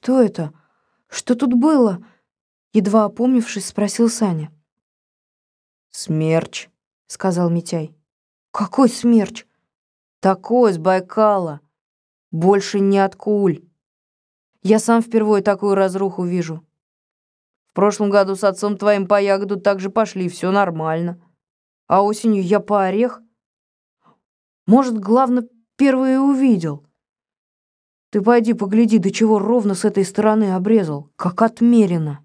«Что это? Что тут было?» Едва опомнившись, спросил Саня. «Смерч», — сказал Митяй. «Какой смерч?» «Такой, с Байкала. Больше не от куль. Я сам впервые такую разруху вижу. В прошлом году с отцом твоим по ягоду так же пошли, все нормально. А осенью я по орех. Может, главное, первый и увидел. Ты пойди погляди, до чего ровно с этой стороны обрезал, как отмерено».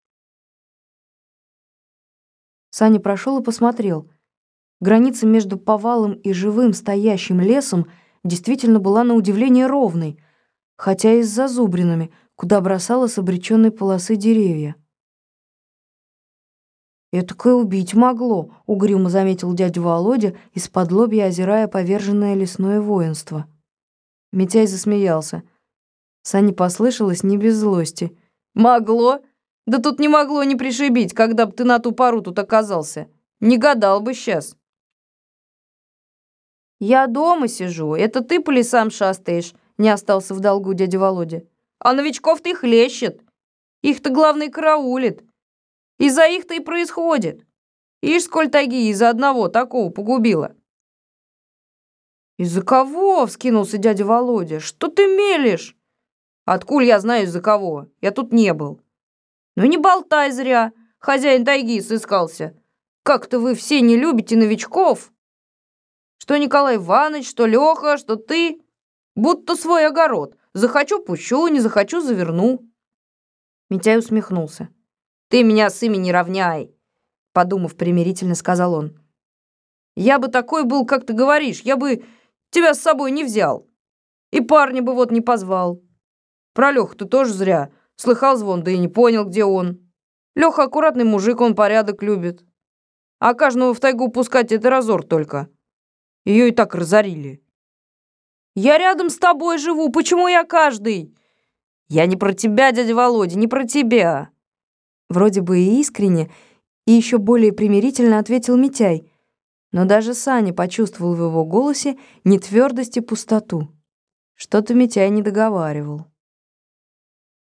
Саня прошел и посмотрел. Граница между повалом и живым стоящим лесом действительно была на удивление ровной, хотя и с зазубринами, куда бросала с обреченной полосы деревья. «Этакое убить могло», — угрюмо заметил дядя Володя, исподлобья озирая поверженное лесное воинство. Митяй засмеялся. Сане послышалось не без злости. «Могло? Да тут не могло не пришибить, когда бы ты на ту пару тут оказался. Не гадал бы сейчас». «Я дома сижу, это ты по лесам шастаешь», — не остался в долгу дядя Володя. «А новичков-то их лещет. Их-то главный караулит. Из-за их-то и происходит. Ишь, сколь тайги из-за одного такого погубила». «Из-за кого?» — вскинулся дядя Володя. «Что ты мелешь?» «Откуль я знаю, из-за кого? Я тут не был». «Ну не болтай зря, хозяин тайги сыскался. Как-то вы все не любите новичков. Что Николай Иванович, что Леха, что ты. Будто свой огород. Захочу — пущу, не захочу — заверну». Митяй усмехнулся. «Ты меня с ими не равняй», — подумав примирительно, сказал он. «Я бы такой был, как ты говоришь, я бы тебя с собой не взял. И парня бы вот не позвал. Про Леху ты тоже зря. Слыхал звон, да и не понял, где он. Леха аккуратный мужик, он порядок любит. А каждого в тайгу пускать — это разор только. Ее и так разорили. Я рядом с тобой живу, почему я каждый? Я не про тебя, дядя Володя, не про тебя». Вроде бы и искренне, и еще более примирительно ответил Митяй, но даже Саня почувствовал в его голосе нетвердость и пустоту. Что-то Митяй не договаривал.